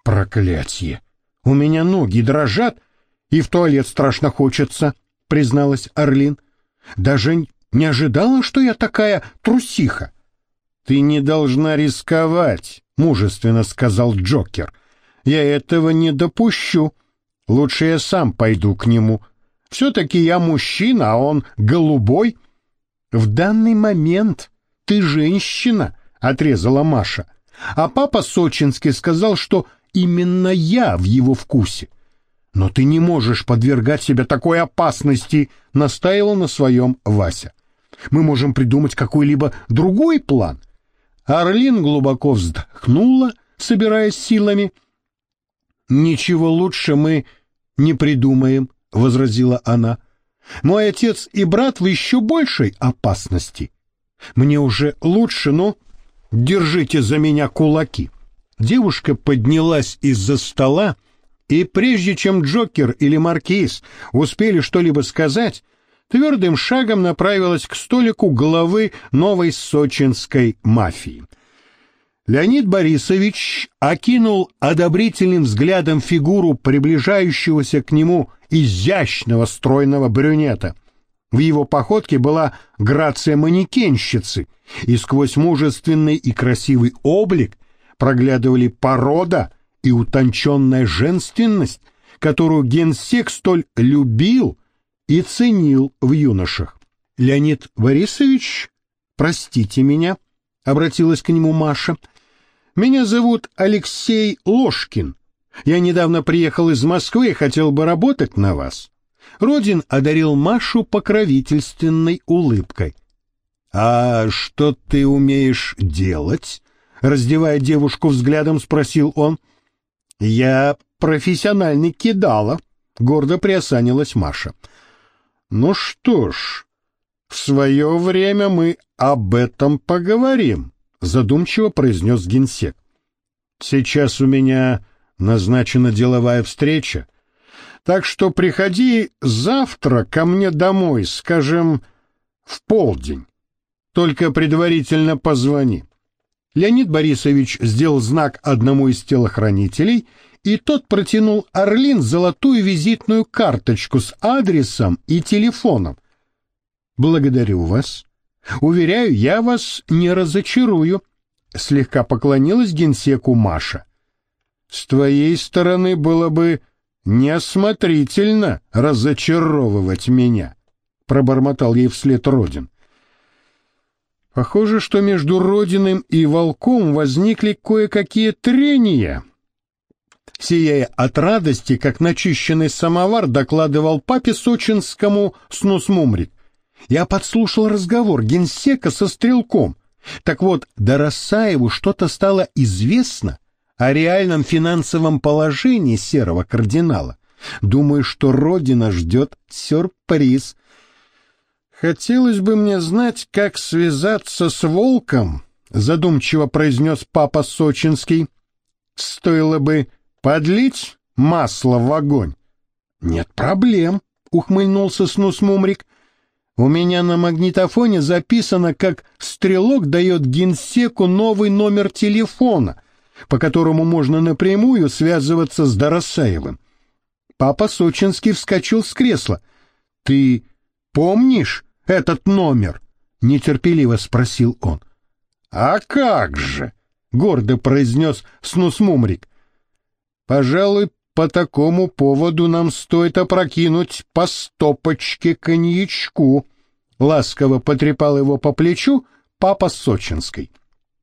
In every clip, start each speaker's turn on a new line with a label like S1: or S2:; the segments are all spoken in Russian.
S1: Проклятье! У меня ноги дрожат, и в туалет страшно хочется, призналась Орлин. Даже не ожидала, что я такая трусиха. Ты не должна рисковать, мужественно сказал Джокер. Я этого не допущу. Лучше я сам пойду к нему. Все-таки я мужчина, а он голубой. В данный момент ты женщина, отрезала Маша. А папа Сочинский сказал, что именно я в его вкусе. Но ты не можешь подвергать себя такой опасности, настаивал на своем Вася. Мы можем придумать какой-либо другой план. Орлин глубоко вздохнула, собираясь силами. Ничего лучше мы не придумаем, возразила она. Мой отец и брат в еще большей опасности. Мне уже лучше, но держите за меня кулаки. Девушка поднялась из-за стола, и прежде чем Джокер или Маркиз успели что-либо сказать, твердым шагом направилась к столику главы новой сочинской мафии. Леонид Борисович окинул одобрительным взглядом фигуру приближающегося к нему изящного стройного брюнета. В его походке была грация манекенщицы, и сквозь мужественный и красивый облик проглядывали порода и утонченная женственность, которую генсек столь любил и ценил в юношах. «Леонид Борисович, простите меня», — обратилась к нему Маша. «Меня зовут Алексей Ложкин. Я недавно приехал из Москвы и хотел бы работать на вас». Родин одарил Машу покровительственной улыбкой. «А что ты умеешь делать?» — раздевая девушку взглядом, спросил он. «Я профессиональный кидала», — гордо приосанилась Маша. «Ну что ж, в свое время мы об этом поговорим», — задумчиво произнес генсек. «Сейчас у меня назначена деловая встреча, так что приходи завтра ко мне домой, скажем, в полдень. Только предварительно позвони». Леонид Борисович сделал знак одному из телохранителей, и тот протянул Орлин золотую визитную карточку с адресом и телефоном. «Благодарю вас. Уверяю, я вас не разочарую», — слегка поклонилась генсеку Маша. «С твоей стороны было бы неосмотрительно разочаровывать меня», — пробормотал ей вслед Родин. Похоже, что между Родиным и Волком возникли кое-какие трения. Сияя от радости, как начищенный самовар, докладывал папе Сочинскому Снус-Мумрик. Я подслушал разговор генсека со стрелком. Так вот, Доросаеву что-то стало известно о реальном финансовом положении серого кардинала. Думаю, что Родина ждет сюрприз. «Хотелось бы мне знать, как связаться с Волком», — задумчиво произнес папа Сочинский. «Стоило бы подлить масло в огонь». «Нет проблем», — ухмыльнулся Снус-Мумрик. «У меня на магнитофоне записано, как стрелок дает генсеку новый номер телефона, по которому можно напрямую связываться с Доросаевым». Папа Сочинский вскочил с кресла. «Ты помнишь этот номер?» — нетерпеливо спросил он. «А как же!» — гордо произнес Снус-Мумрик. «Пожалуй, по такому поводу нам стоит опрокинуть по стопочке коньячку», — ласково потрепал его по плечу папа Сочинский.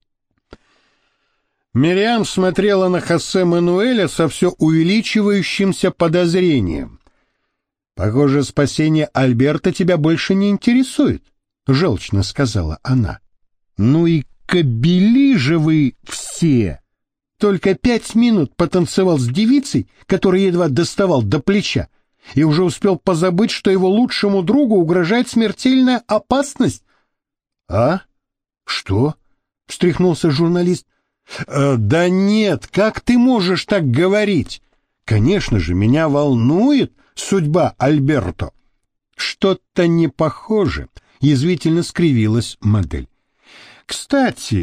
S1: Мириам смотрела на Хосе Мануэля со все увеличивающимся подозрением. «Похоже, спасение Альберта тебя больше не интересует», — желчно сказала она. «Ну и кобели же вы все! Только 5 минут потанцевал с девицей, который едва доставал до плеча, и уже успел позабыть, что его лучшему другу угрожает смертельная опасность». «А? Что?» — встряхнулся журналист. «Да нет, как ты можешь так говорить? Конечно же, меня волнует судьба Альберто». «Что-то не похоже», — язвительно скривилась модель. «Кстати,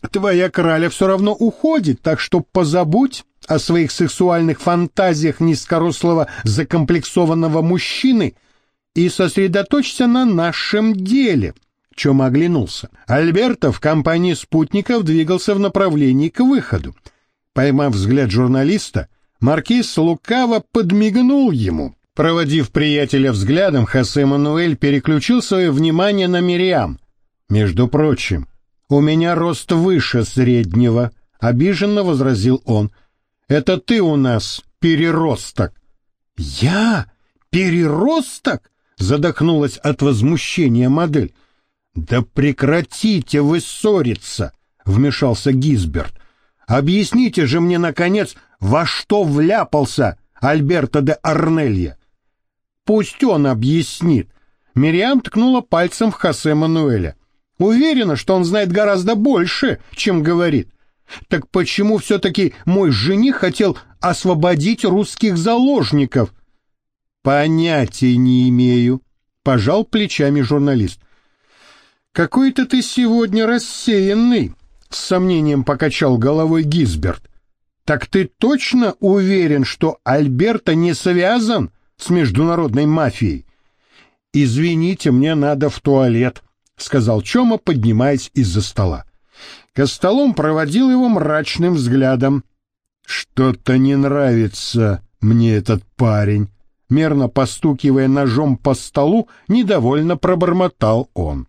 S1: Твоя краля все равно уходит, так что позабудь о своих сексуальных фантазиях низкорослого закомплексованного мужчины и сосредоточься на нашем деле». Чома оглянулся. Альберто в компании спутников двигался в направлении к выходу. Поймав взгляд журналиста, маркиз лукаво подмигнул ему. Проводив приятеля взглядом, Хосе Мануэль переключил свое внимание на Мириам. «Между прочим, у меня рост выше среднего», — обиженно возразил он. «Это ты у нас переросток». «Я? Переросток?» — задохнулась от возмущения модель. «Да прекратите вы ссориться!» — вмешался Гизберт. «Объясните же мне, наконец, во что вляпался Альберто де Арнелья?» «Пусть он объяснит». Мириам ткнула пальцем в Хосе Мануэля. «Уверена, что он знает гораздо больше, чем говорит. Так почему все-таки мой жених хотел освободить русских заложников?» «Понятия не имею», — пожал плечами журналист. «Какой-то ты сегодня рассеянный», — с сомнением покачал головой Гизберт. «Так ты точно уверен, что Альберто не связан с международной мафией?» «Извините, мне надо в туалет», — сказал Чома, поднимаясь из-за стола. Костолом проводил его мрачным взглядом. «Что-то не нравится мне этот парень», — мерно постукивая ножом по столу, недовольно пробормотал он.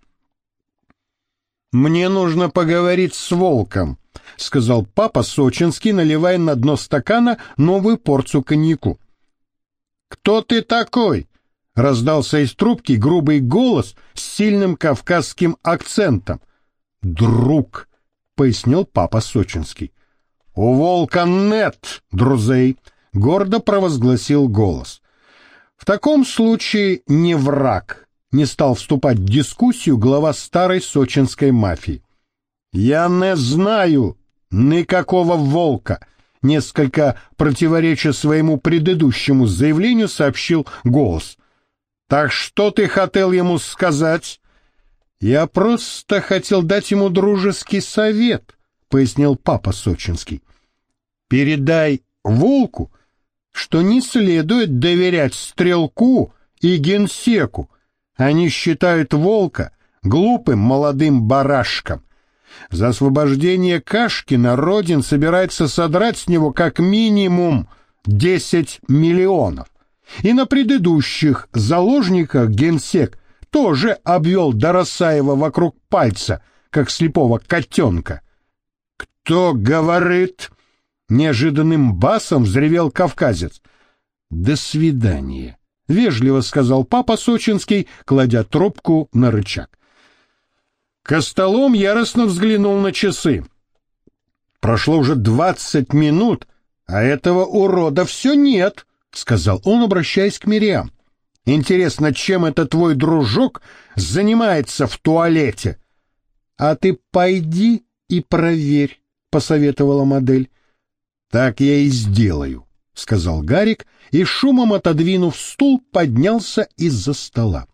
S1: «Мне нужно поговорить с Волком», — сказал папа Сочинский, наливая на дно стакана новую порцию коньяку. «Кто ты такой?» — раздался из трубки грубый голос с сильным кавказским акцентом. «Друг», — пояснил папа Сочинский. «У Волка нет друзей», — гордо провозгласил голос. «В таком случае не враг». Не стал вступать в дискуссию глава старой сочинской мафии. «Я не знаю никакого Волка», — несколько противореча своему предыдущему заявлению сообщил голос. «Так что ты хотел ему сказать?» «Я просто хотел дать ему дружеский совет», — пояснил папа Сочинский. «Передай Волку, что не следует доверять стрелку и генсеку. Они считают Волка глупым молодым барашком. За освобождение Кашкина Родин собирается содрать с него как минимум 10 миллионов. И на предыдущих заложниках генсек тоже обвел Доросаева вокруг пальца, как слепого котенка. «Кто говорит?» — неожиданным басом взревел кавказец. «До свидания», — вежливо сказал папа Сочинский, кладя трубку на рычаг. Костолом яростно взглянул на часы. «Прошло уже 20 минут, а этого урода все нет», — сказал он, обращаясь к Мириам. «Интересно, чем это твой дружок занимается в туалете?» «А ты пойди и проверь», — посоветовала модель. «Так я и сделаю», — сказал Гарик, и, шумом отодвинув стул, поднялся из-за стола.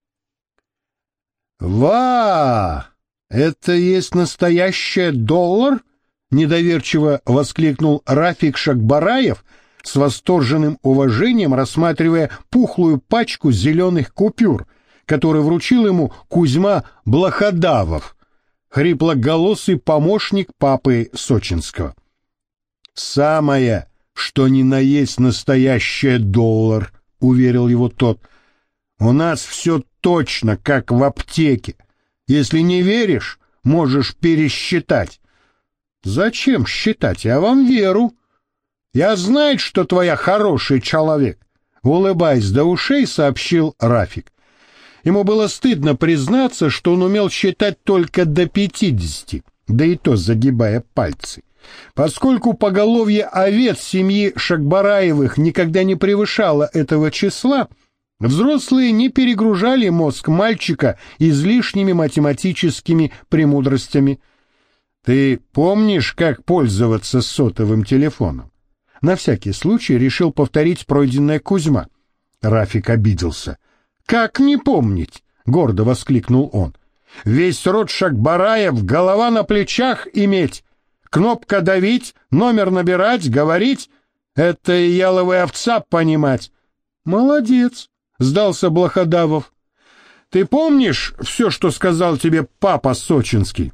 S1: «Ва! Это есть настоящий доллар?» — недоверчиво воскликнул Рафик Шакбараев, с восторженным уважением рассматривая пухлую пачку зеленых купюр, которую вручил ему Кузьма Блоходавов, хриплоголосый помощник папы Сочинского. «Самое, что ни на есть настоящий доллар», — уверил его тот. «У нас все точно, как в аптеке. Если не веришь, можешь пересчитать». «Зачем считать? Я вам веру. Я знаю, что твоя хороший человек», — улыбаясь до ушей, сообщил Рафик. Ему было стыдно признаться, что он умел считать только до 50, да и то загибая пальцы. Поскольку поголовье овец семьи Шакбараевых никогда не превышало этого числа, взрослые не перегружали мозг мальчика излишними математическими премудростями. «Ты помнишь, как пользоваться сотовым телефоном?» На всякий случай решил повторить пройденное Кузьма. Рафик обиделся. «Как не помнить?» — гордо воскликнул он. Весь род Шакбараев, голова на плечах иметь. Кнопка давить, номер набирать, говорить — это и яловая овца понимать. Молодец, сдался Блоходавов. Ты помнишь все, что сказал тебе папа Сочинский?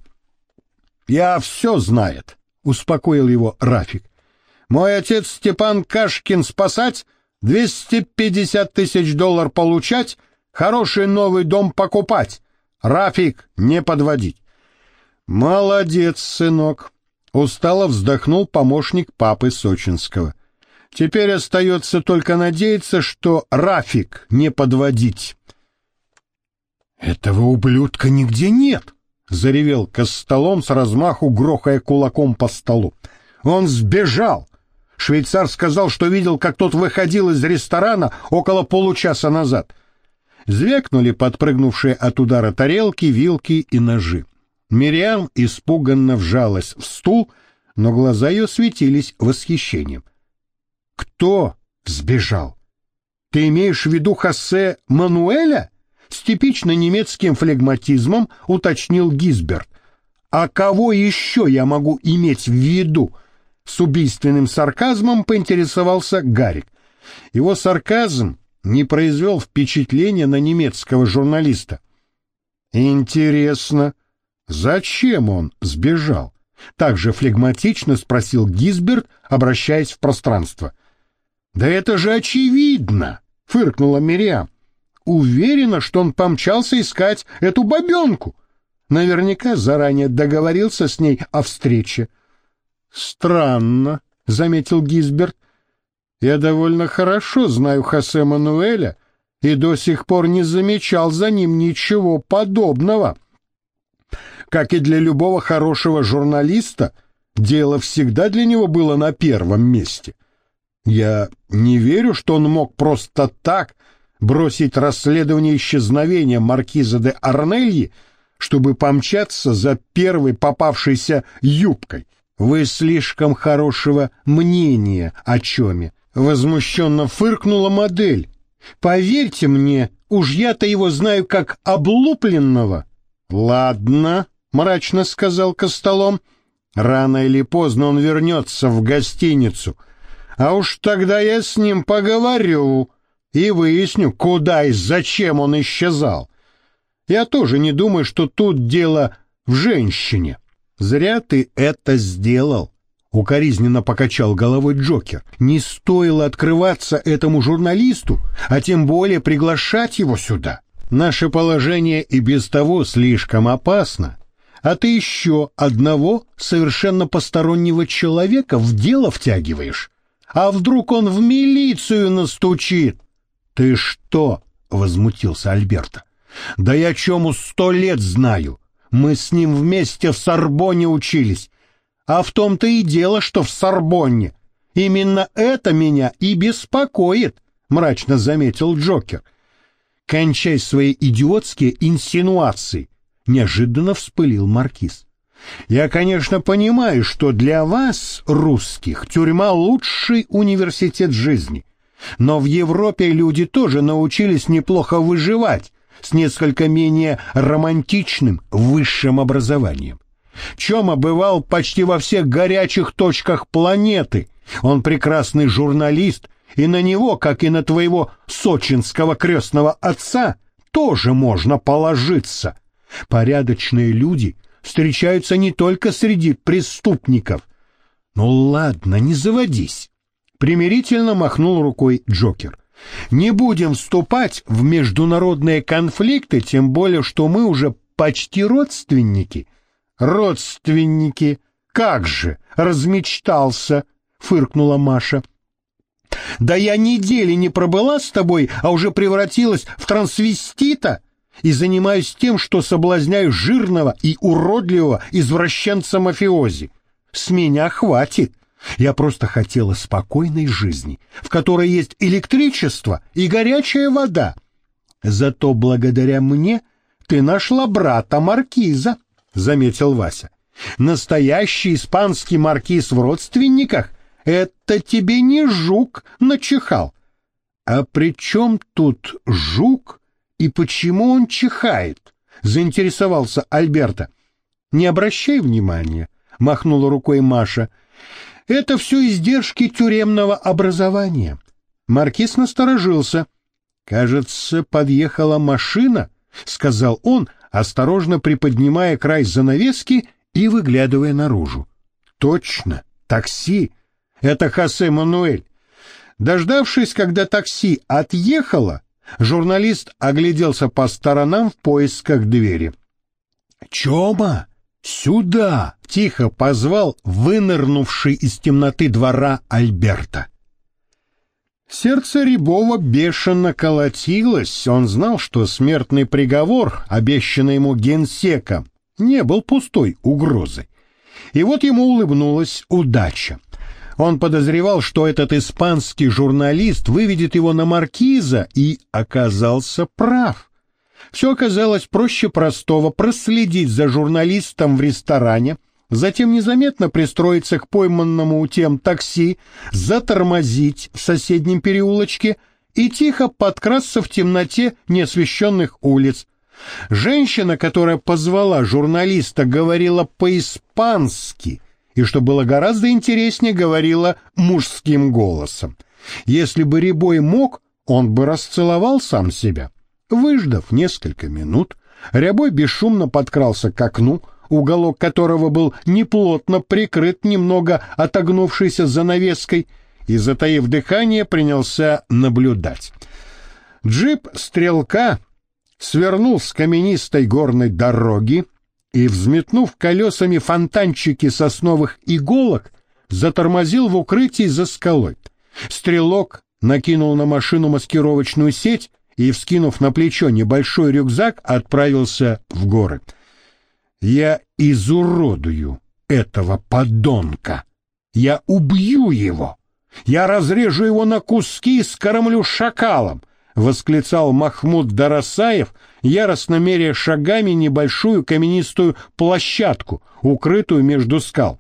S1: Я все знает, успокоил его Рафик. Мой отец Степан Кашкин спасать, 250 тысяч долларов получать, хороший новый дом покупать. Рафик, не подводить. Молодец, сынок. Устало вздохнул помощник папы Сочинского. Теперь остается только надеяться, что Рафик не подводить. Этого ублюдка нигде нет, заревел Костолом с размаху, грохая кулаком по столу. Он сбежал. Швейцар сказал, что видел, как тот выходил из ресторана около получаса назад. Звякнули подпрыгнувшие от удара тарелки, вилки и ножи. Мириам испуганно вжалась в стул, но глаза ее светились восхищением. «Кто сбежал? Ты имеешь в виду Хосе Мануэля?» С типично немецким флегматизмом уточнил Гизберт. «А кого еще я могу иметь в виду?» С убийственным сарказмом поинтересовался Гарик. Его сарказм не произвел впечатления на немецкого журналиста. «Интересно, зачем он сбежал?» Также флегматично спросил Гизберт, обращаясь в пространство. «Да это же очевидно!» — фыркнула Мириам. «Уверена, что он помчался искать эту бабенку. Наверняка заранее договорился с ней о встрече». «Странно», — заметил Гизберт. «Я довольно хорошо знаю Хосе Мануэля и до сих пор не замечал за ним ничего подобного. Как и для любого хорошего журналиста, дело всегда для него было на первом месте. Я не верю, что он мог просто так бросить расследование исчезновения маркиза де Арнельи, чтобы помчаться за первой попавшейся юбкой. Вы слишком хорошего мнения о Чоме», — возмущенно фыркнула модель. «Поверьте мне, уж я-то его знаю как облупленного». «Ладно», — мрачно сказал Костолом, — «рано или поздно он вернется в гостиницу, а уж тогда я с ним поговорю и выясню, куда и зачем он исчезал. Я тоже не думаю, что тут дело в женщине». «Зря ты это сделал», — укоризненно покачал головой Джокер. «Не стоило открываться этому журналисту, а тем более приглашать его сюда. Наше положение и без того слишком опасно, а ты еще одного совершенно постороннего человека в дело втягиваешь. А вдруг он в милицию настучит?» «Ты что?» — возмутился Альберто. «Да я Чому 100 лет знаю. Мы с ним вместе в Сорбонне учились. А в том-то и дело, что в Сорбонне. Именно это меня и беспокоит», — мрачно заметил Джокер. «Кончай свои идиотские инсинуации», — неожиданно вспылил маркиз. «Я, конечно, понимаю, что для вас, русских, тюрьма — лучший университет жизни. Но в Европе люди тоже научились неплохо выживать, с несколько менее романтичным высшим образованием. Чома бывал почти во всех горячих точках планеты. Он прекрасный журналист, и на него, как и на твоего сочинского крестного отца, тоже можно положиться. Порядочные люди встречаются не только среди преступников». «Ну ладно, не заводись», — примирительно махнул рукой Джокер. «Не будем вступать в международные конфликты, тем более, что мы уже почти родственники». «Родственники? Как же!» — размечтался, — фыркнула Маша. «Да я недели не пробыла с тобой, а уже превратилась в трансвестита и занимаюсь тем, что соблазняю жирного и уродливого извращенца-мафиози. С меня хватит. Я просто хотела спокойной жизни, в которой есть электричество и горячая вода. Зато благодаря мне ты нашла брата маркиза», — заметил Вася. «Настоящий испанский маркиз в родственниках — это тебе не жук начихал». «А при чем тут жук и почему он чихает?» — заинтересовался Альберто. «Не обращай внимания», — махнула рукой Маша. «Это все издержки тюремного образования». Маркиз насторожился. «Кажется, подъехала машина», — сказал он, осторожно приподнимая край занавески и выглядывая наружу. «Точно, такси. Это Хосе Мануэль». Дождавшись, когда такси отъехало, журналист огляделся по сторонам в поисках двери. «Чома, сюда!» — тихо позвал вынырнувший из темноты двора Альберто. Сердце Рябова бешено колотилось. Он знал, что смертный приговор, обещанный ему генсеком, не был пустой угрозой. И вот ему улыбнулась удача. Он подозревал, что этот испанский журналист выведет его на маркиза, и оказался прав. Все оказалось проще простого: проследить за журналистом в ресторане, затем незаметно пристроиться к пойманному тем такси, затормозить в соседнем переулочке и тихо подкрасться в темноте неосвещенных улиц. Женщина, которая позвала журналиста, говорила по-испански, и, что было гораздо интереснее, говорила мужским голосом. Если бы Рябой мог, он бы расцеловал сам себя. Выждав несколько минут, Рябой бесшумно подкрался к окну, уголок которого был неплотно прикрыт немного отогнувшейся занавеской, и, затаив дыхание, принялся наблюдать. Джип стрелка свернул с каменистой горной дороги и, взметнув колесами фонтанчики сосновых иголок, затормозил в укрытии за скалой. Стрелок накинул на машину маскировочную сеть и, вскинув на плечо небольшой рюкзак, отправился в горы. «Я изуродую этого подонка! Я убью его! Я разрежу его на куски и скормлю шакалом!» — восклицал Махмуд Дарасаев, яростно меряя шагами небольшую каменистую площадку, укрытую между скал.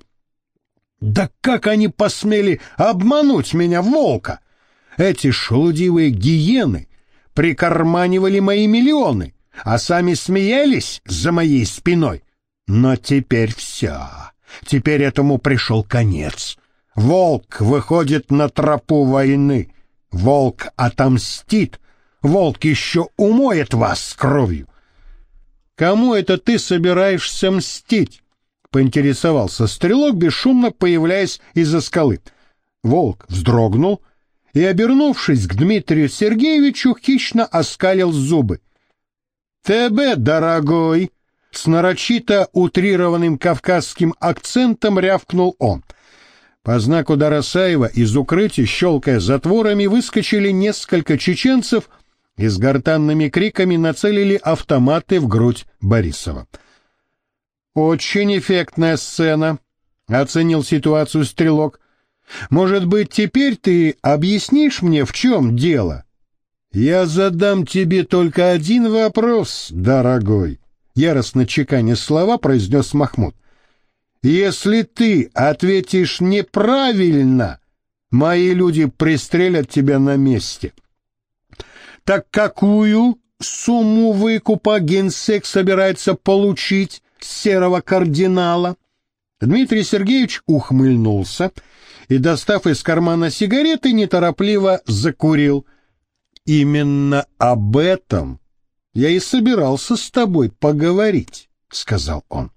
S1: «Да как они посмели обмануть меня, волка! Эти шелудивые гиены прикарманивали мои миллионы, а сами смеялись за моей спиной. Но теперь все. Теперь этому пришел конец. Волк выходит на тропу войны. Волк отомстит. Волк еще умоет вас кровью». «Кому это ты собираешься мстить?» — поинтересовался стрелок, бесшумно появляясь из-за скалы. Волк вздрогнул и, обернувшись к Дмитрию Сергеевичу, хищно оскалил зубы. «Тебе, дорогой!» — с нарочито утрированным кавказским акцентом рявкнул он. По знаку Дарасаева из укрытия, щелкая затворами, выскочили несколько чеченцев и с гортанными криками нацелили автоматы в грудь Борисова. «Очень эффектная сцена», — оценил ситуацию стрелок. «Может быть, теперь ты объяснишь мне, в чем дело?» «Я задам тебе только один вопрос, дорогой», — яростно чеканя слова произнес Махмуд. «Если ты ответишь неправильно, мои люди пристрелят тебя на месте». «Так какую сумму выкупа генсек собирается получить с серого кардинала?» Дмитрий Сергеевич ухмыльнулся и, достав из кармана сигареты, неторопливо закурил. «Именно об этом я и собирался с тобой поговорить», — сказал он.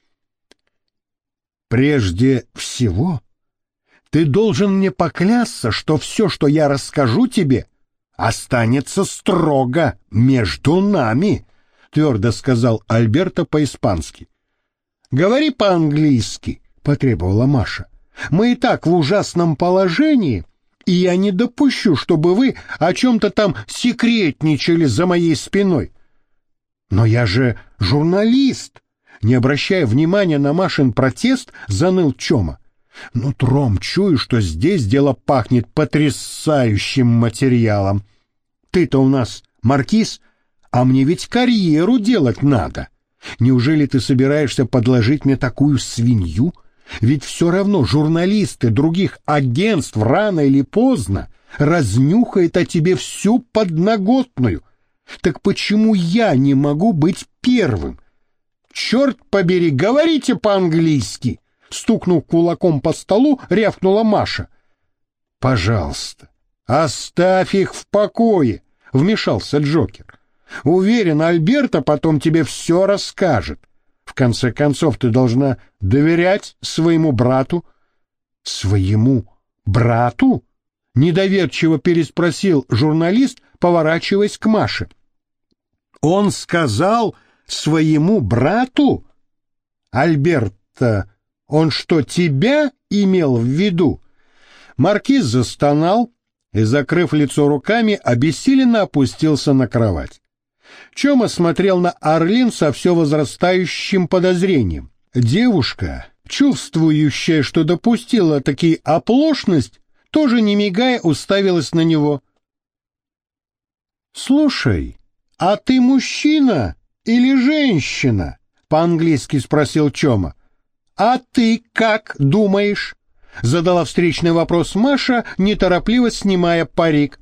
S1: «Прежде всего, ты должен мне поклясться, что все, что я расскажу тебе, останется строго между нами», — твердо сказал Альберто по-испански. «Говори по-английски», — потребовала Маша. «Мы и так в ужасном положении, и я не допущу, чтобы вы о чем-то там секретничали за моей спиной». «Но я же журналист», — не обращая внимания на Машин протест, заныл Чома. «Нутром чую, что здесь дело пахнет потрясающим материалом. Ты-то у нас маркиз, а мне ведь карьеру делать надо. Неужели ты собираешься подложить мне такую свинью? Ведь все равно журналисты других агентств рано или поздно разнюхают о тебе всю подноготную. Так почему я не могу быть первым? Черт побери, говорите по-английски! Стукнув кулаком по столу, рявкнула Маша. Пожалуйста, оставь их в покое, вмешался Джокер. Уверен, Альберто потом тебе все расскажет. В конце концов, ты должна доверять своему брату. Своему брату? Недоверчиво переспросил журналист, поворачиваясь к Маше. Он сказал своему брату? Альберто, он что, тебя имел в виду? Маркиз застонал и, закрыв лицо руками, обессиленно опустился на кровать. Чома смотрел на Арлин со все возрастающим подозрением. Девушка, чувствующая, что допустила таки оплошность, тоже не мигая уставилась на него. «Слушай, а ты мужчина или женщина?» — по-английски спросил Чома. «А ты как думаешь?» — задала встречный вопрос Маша, неторопливо снимая парик.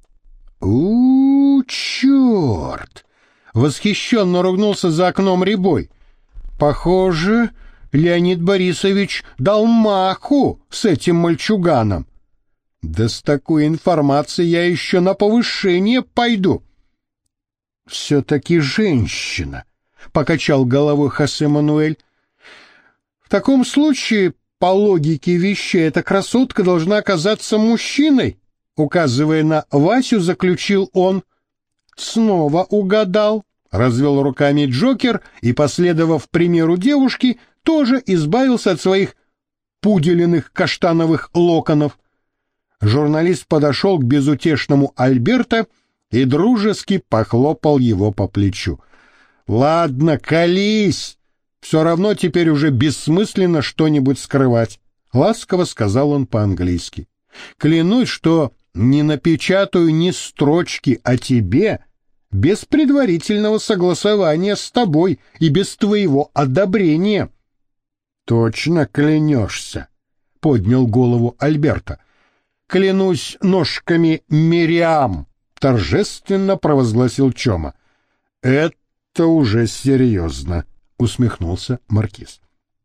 S1: Черт! — восхищенно ругнулся за окном Рябой. Похоже, Леонид Борисович дал маху с этим мальчуганом. Да с такой информацией я еще на повышение пойду. Все-таки женщина, — покачал головой Хосе Мануэль. В таком случае, по логике вещей, эта красотка должна оказаться мужчиной, указывая на Васю, заключил он. Снова угадал, — развел руками Джокер и, последовав примеру девушки, тоже избавился от своих пуделиных каштановых локонов. Журналист подошел к безутешному Альберто и дружески похлопал его по плечу. «Ладно, колись! Все равно теперь уже бессмысленно что-нибудь скрывать», — ласково сказал он по-английски. «Клянусь, что не напечатаю ни строчки о тебе без предварительного согласования с тобой и без твоего одобрения». «Точно клянешься?» — поднял голову Альберто. «Клянусь ножками Мириам», — торжественно провозгласил Чома. «Это уже серьезно», — усмехнулся маркиз.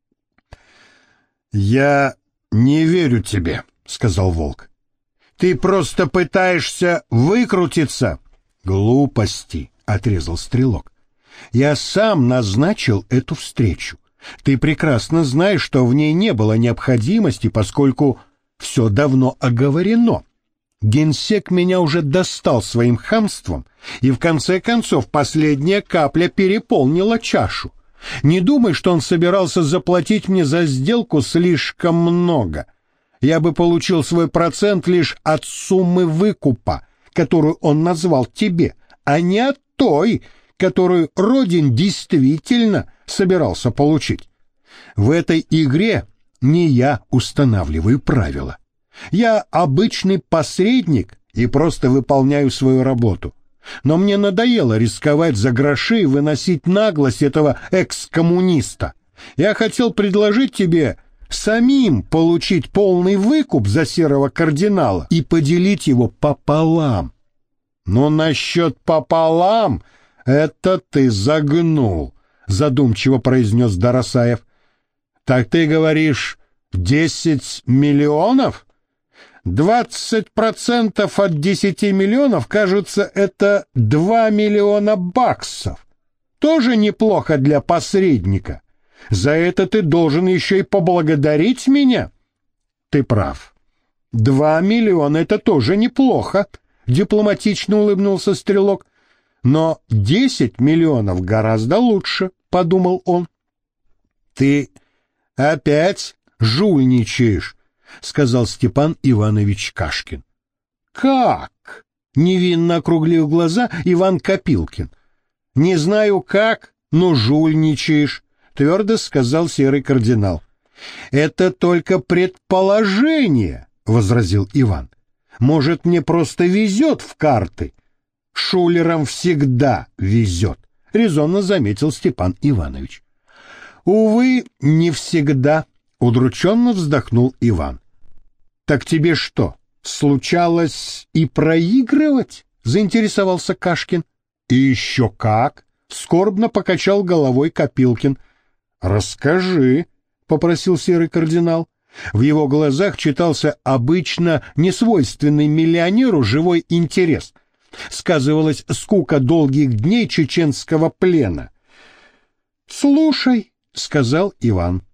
S1: «Я не верю тебе», — сказал Волк. «Ты просто пытаешься выкрутиться». «Глупости», — отрезал Стрелок. «Я сам назначил эту встречу. Ты прекрасно знаешь, что в ней не было необходимости, поскольку все давно оговорено. Генсек меня уже достал своим хамством, и в конце концов последняя капля переполнила чашу. Не думай, что он собирался заплатить мне за сделку слишком много. Я бы получил свой процент лишь от суммы выкупа, которую он назвал тебе, а не от той, которую Родин действительно собирался получить. В этой игре не я устанавливаю правила. Я обычный посредник и просто выполняю свою работу. Но мне надоело рисковать за гроши и выносить наглость этого экс-коммуниста. Я хотел предложить тебе самим получить полный выкуп за серого кардинала и поделить его пополам. Но насчет пополам это ты загнул, задумчиво произнес Дарасаев. Так ты говоришь 10 миллионов? 20% от 10 миллионов, кажется, это 2 миллиона баксов. Тоже неплохо для посредника. За это ты должен еще и поблагодарить меня. Ты прав. 2 миллиона — это тоже неплохо, дипломатично улыбнулся Стрелок. Но 10 миллионов гораздо лучше, подумал он. Ты опять жульничаешь, сказал Степан Иванович Кашкин. Как? Невинно округлил глаза Иван Копилкин. Не знаю как, но жульничаешь, твердо сказал серый кардинал. Это только предположение, возразил Иван. Может, мне просто везет в карты? Шулерам всегда везет, резонно заметил Степан Иванович. Увы, не всегда, удрученно вздохнул Иван. Так тебе что, случалось и проигрывать? Заинтересовался Кашкин. И еще как, скорбно покачал головой Копилкин. Расскажи, попросил серый кардинал. В его глазах читался обычно несвойственный миллионеру живой интерес. Сказывалась скука долгих дней чеченского плена. «Слушай», — сказал Иван.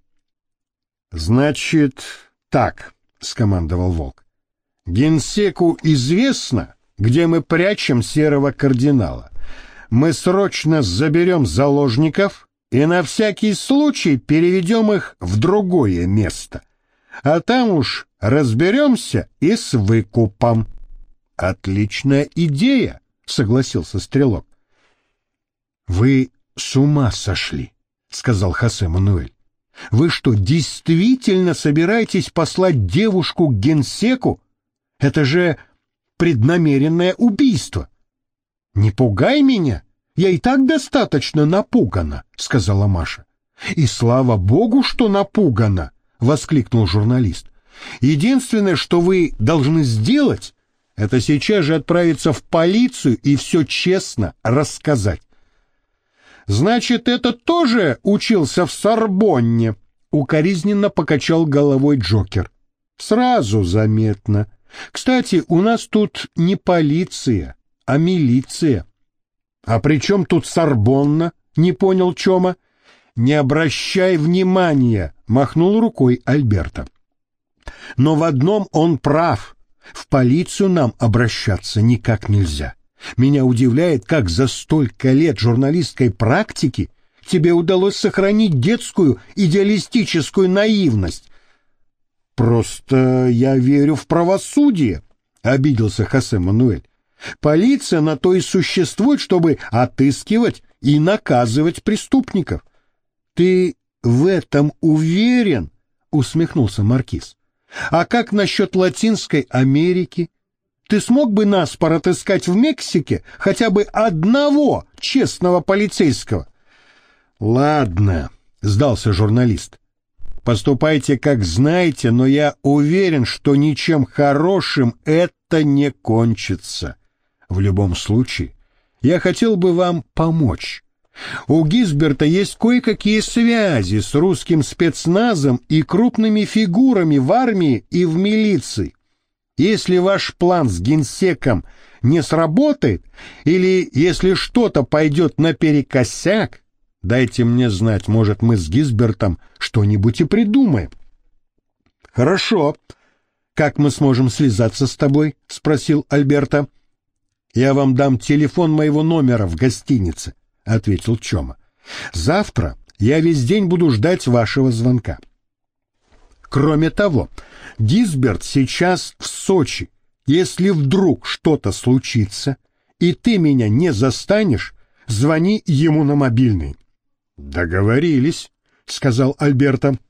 S1: «Значит, так», — скомандовал Волк. «Генсеку известно, где мы прячем серого кардинала. Мы срочно заберем заложников и на всякий случай переведем их в другое место. А там уж разберемся и с выкупом». «Отличная идея», — согласился Стрелок. «Вы с ума сошли», — сказал Хосе Мануэль. «Вы что, действительно собираетесь послать девушку к генсеку? Это же преднамеренное убийство». «Не пугай меня, я и так достаточно напугана», — сказала Маша. «И слава богу, что напугана», — воскликнул журналист. «Единственное, что вы должны сделать, это сейчас же отправиться в полицию и все честно рассказать». «Значит, это тоже учился в Сорбонне?» — укоризненно покачал головой Джокер. «Сразу заметно. Кстати, у нас тут не полиция, а милиция». «А при чем тут Сорбонна?» — не понял Чома. «Не обращай внимания», — махнул рукой Альберто. «Но в одном он прав. В полицию нам обращаться никак нельзя. Меня удивляет, как за столько лет журналистской практики тебе удалось сохранить детскую идеалистическую наивность». «Просто я верю в правосудие», — обиделся Хосе Мануэль. «Полиция на то и существует, чтобы отыскивать и наказывать преступников». «Ты в этом уверен?» — усмехнулся маркиз. «А как насчет Латинской Америки? Ты смог бы наспор отыскать в Мексике хотя бы одного честного полицейского?» «Ладно», — сдался журналист. «Поступайте как знаете, но я уверен, что ничем хорошим это не кончится. В любом случае, я хотел бы вам помочь. У Гизберта есть кое-какие связи с русским спецназом и крупными фигурами в армии и в милиции. Если ваш план с генсеком не сработает, или если что-то пойдет наперекосяк, дайте мне знать, может, мы с Гизбертом что-нибудь и придумаем». «Хорошо. Как мы сможем связаться с тобой?» — спросил Альберто. «Я вам дам телефон моего номера в гостинице», — ответил Чома. «Завтра я весь день буду ждать вашего звонка. Кроме того, Гизберт сейчас в Сочи. Если вдруг что-то случится, и ты меня не застанешь, звони ему на мобильный». «Договорились», — сказал Альберто.